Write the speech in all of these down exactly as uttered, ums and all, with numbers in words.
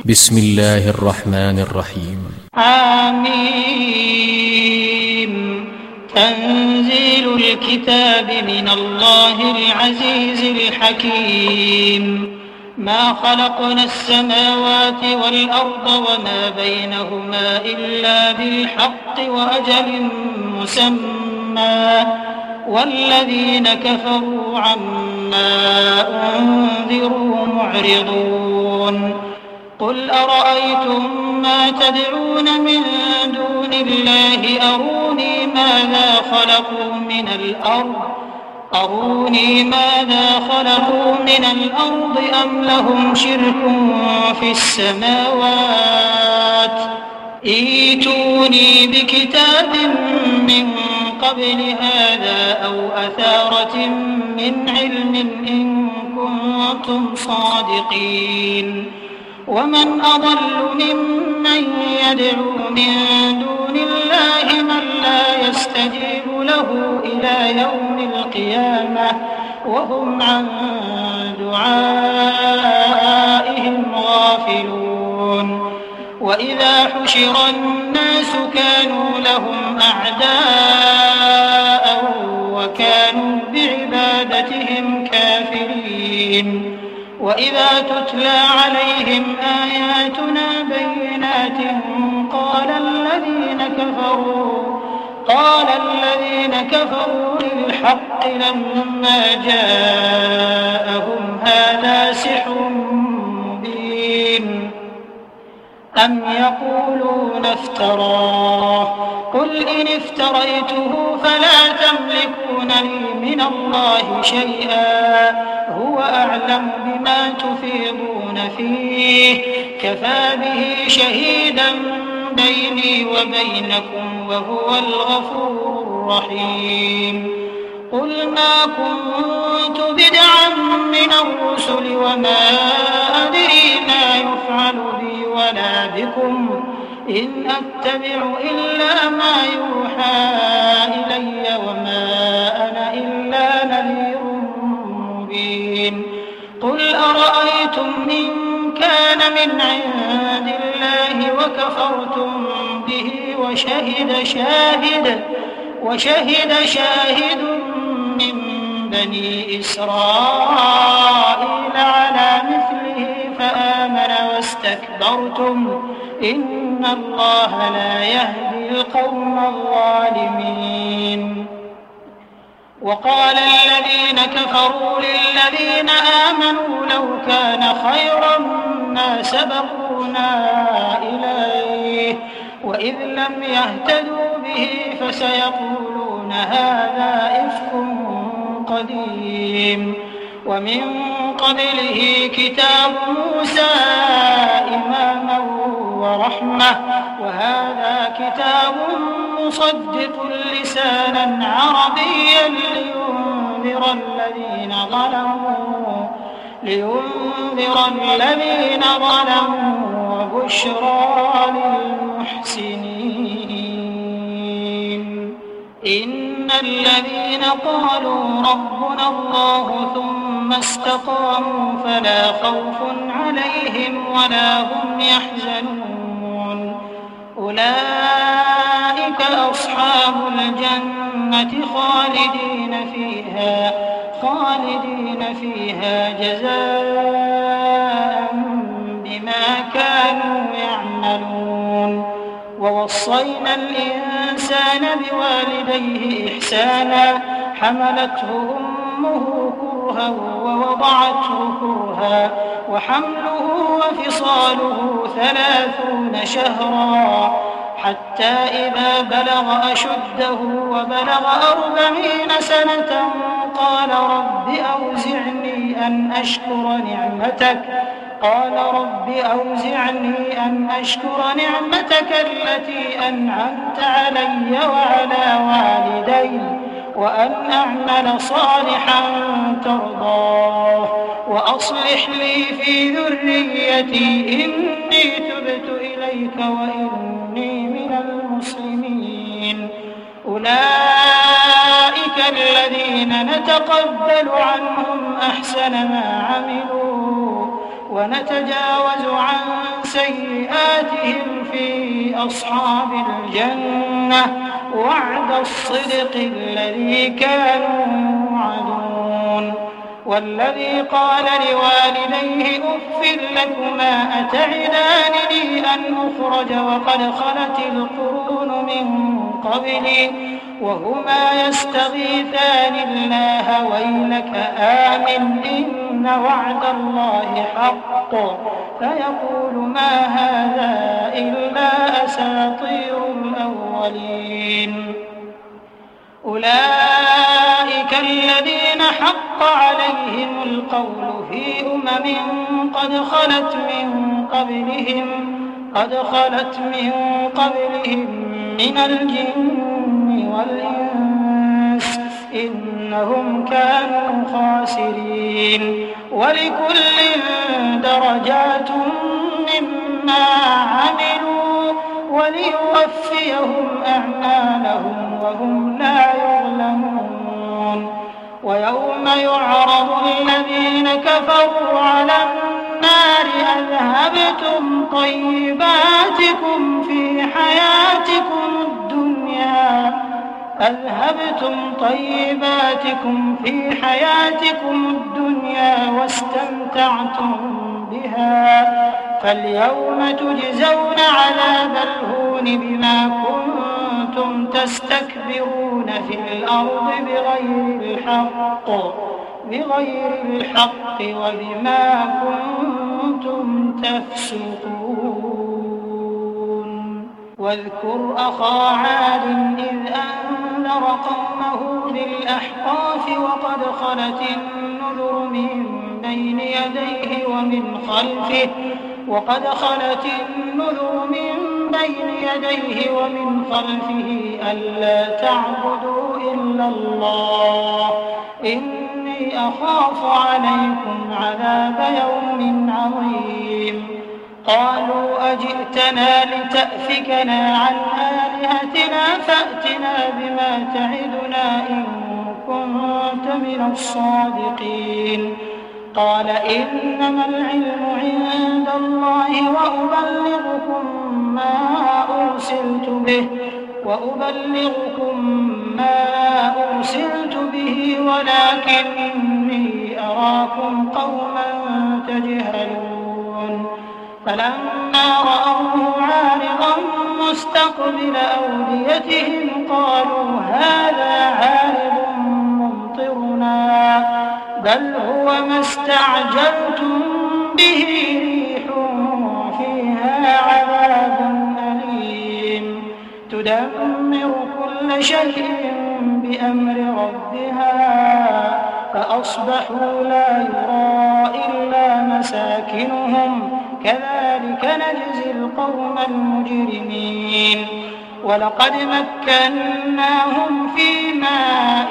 بسم الله الرحمن الرحيم. آمين. تنزيل الكتاب من الله العزيز الحكيم. ما خلقنا السماوات والأرض وما بينهما إلا بالحق وأجل مسمى والذين كفروا عما أنذروا معرضون. قل أرأيتم ما تدعون من دون الله أروني ماذا خلقوا من الأرض أروني ماذا خلقوا من الأرض أم لهم شرك في السماوات ائتوني بكتاب من قبل هذا أو أثارة من علم إن كنتم صادقين. ومن أضل ممن يدعو من دون الله من لا يستجيب له إلى يوم القيامة وهم عن دعائهم غافلون. وإذا حشر الناس كانوا لهم أعداء وكانوا بعبادتهم كافرين. وإذا تتلى عليهم آياتنا بينات قال الذين كفروا قال الذين كفروا للحق لما جاءهم هذا سحر مبين أم يقولون افتراه قل إن افتريته فلا تملكون لي من الله شيئا هو أعلم بما تفيضون فيه كفى به شهيدا بيني وبينكم وهو الغفور الرحيم. قل ما كنت بدعا من الرسل وما أدري ما يفعل بي ولا بكم إن أتبع إلا ما يوحى إلي وما أنا إلا نذير مبين. قل أرأيتم إن كان من عند الله وكفرتم به وشهد شاهد وشهد شاهد من بني إسرائيل على مثله فآمن واستكبرتم إن الله لا يهدي القوم الظالمين. وقال الذين كفروا للذين آمنوا لو كان خيرا ما سبقونا إليه وإذ لم يهتدوا به فسيقولون هذا إفك قديم. ومن قبله كتاب موسى إماما ورحمة وهذا كتاب مصدق لسانا عربيا لينذر الذين ظلموا لينذر الذين ظلموا وبشرى للمحسنين. إن الذين قالوا ربنا الله ثم استقاموا فلا خوف عليهم ولا هم يحزنون أولئك أصحاب الجنة خالدين فيها خالدين فيها جزاء بما كانوا يعملون. ووصينا الإنسان بوالديه إحسانا حملته أمه كرها ووضعته كرها وحمله وفصاله ثلاثون شهرا حتى إذا بلغ أشده وبلغ أربعين سنة قال رب أوزعني أن أشكر نعمتك قال رب أوزعني أن أشكر نعمتك التي أنعمت علي وعلى والدي وأن أعمل صالحا ترضاه وأصلح لي في ذريتي إني تبت إليك وإني من المسلمين. أولئك الذين نتقبل عنهم أحسن ما عملوا ونتجاوز عن سيئاتهم في أصحاب الجنة وعد الصدق الذي كانوا يوعدون. والذي قال لوالديه أف لكما أتعدانني أن أخرج وقد خلت القرون من قبلي وهما يستغيثان الله ويلك آمن إن وعد الله حق فيقول ما هذا إلا أساطير الأولين. أولئك الذين حق عليهم القول في أمم قد خلت من قبلهم قد خلت من قبلهم من الجن والإنس إنهم كانوا خاسرين. ولكل درجات مما عملوا وليوفيهم أعمالهم وهم لا يظلمون. ويوم يعرض الذين كفروا على النار أذهبتم طيباتكم في حياتكم الدنيا أذهبتم طيباتكم في حياتكم الدنيا واستمتعتم بها فاليوم تجزون عذاب الهون بما كنتم تستكبرون في الأرض بغير الحق بغير الحق وبما كنتم تفسقون. واذكر أخا عاد إذ أنذر قومه بالأحقاف وقد خلت النذر من بين يديه ومن خلفه وقد خلت النذر من بين يديه ومن خلفه ألا تعبدوا إلا الله إني أخاف عليكم عذاب يوم عظيم. قالوا أجئتنا لتأفكنا عن آلهتنا فأتنا بما تعدنا إن كنت من الصادقين. قال إنما العلم عند الله وأبلغكم ما أرسلت به وأبلغكم ما أرسلت به ولكني أراكم قوما تجهلون. فلما رأوه عارضا مستقبل أوديتهم قالوا هذا عارض ممطرنا بل هو ما استعجلتم به ريح فيها عذاب أليم تدمر كل شيء بأمر ربها فأصبحوا لا يرى إلا مساكنهم كذلك نجزي القوم المجرمين. ولقد مكناهم في ماء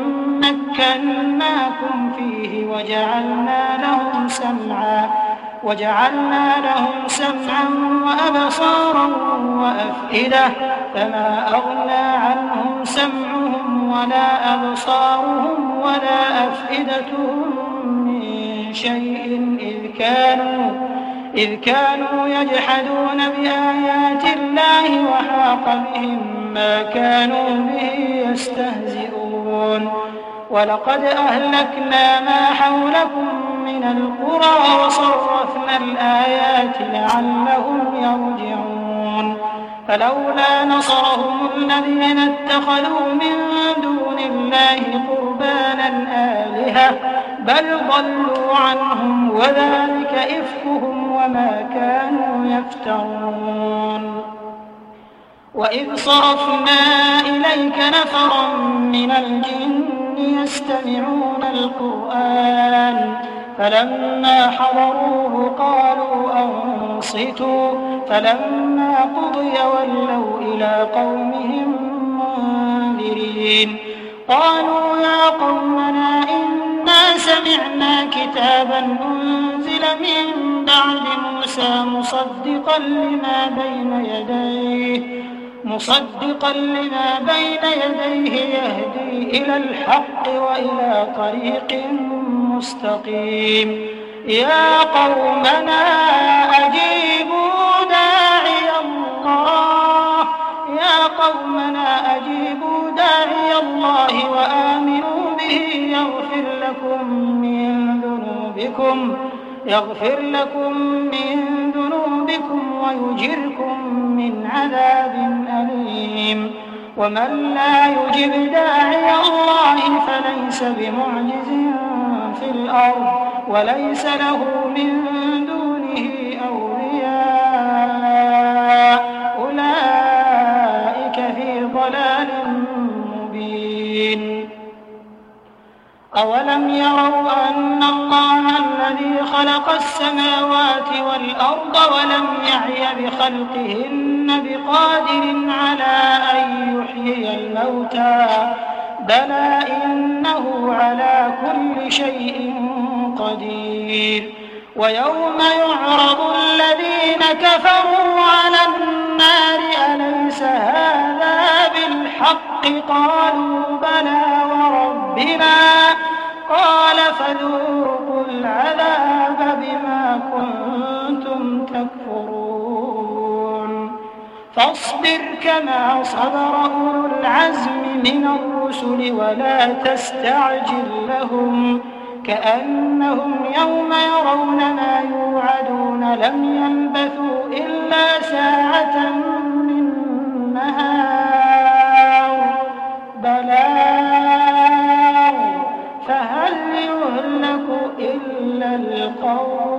مكناكم فيه وجعلنا لهم سمعا وجعلنا لهم سمعا وأبصارا وأفئدة فما أغنى عنهم سمعهم ولا أبصارهم ولا أفئدتهم من شيء إذ كانوا إذ كانوا يجحدون بآيات الله وحاق بهم ما كانوا به يستهزئون. ولقد أهلكنا ما حولكم من القرى وصرفنا الآيات لعلهم يرجعون. فلولا نصرهم الذين اتخذوا من دون الله قربانا آلهة بل ضلوا عنهم وذلك إفكهم وما كانوا يفترون. وإذ صرفنا إليك نفرا من الجن يستمعون القرآن فلما حضروه قالوا أنصتوا فلما قضي ولوا إلى قومهم منذرين. قالوا يا قومنا إنا سمعنا كتابا أنزل من بعد موسى مصدقا لما بين يديه مصدقا لما بين يديه يهدي إلى الحق وإلى طريق مستقيم. يا قومنا أجيبوا بكم يغفر لكم من ذنوبكم ويجركم من عذاب أليم. ومن لا يجب داعي الله فليس بمعجز في الأرض وليس له من دونه أولياء أولئك في ضلال مبين. أولم يروا أن الله الذي خلق السماوات والأرض ولم يعي بخلقهن بقادر على أن يحيي الموتى بلى إنه على كل شيء قدير. ويوم يعرض الذين كفروا على النار أليس هذا بالحق قالوا بلى وربنا قال فذوقوا العذاب بما كنتم تكفرون. فاصبر كما صبر أولو العزم من الرسل ولا تستعجل لهم كأنهم يوم يرون ما يوعدون لم يلبثوا إلا ساعة من نهار بلاغ فهل يهلك إلا القوم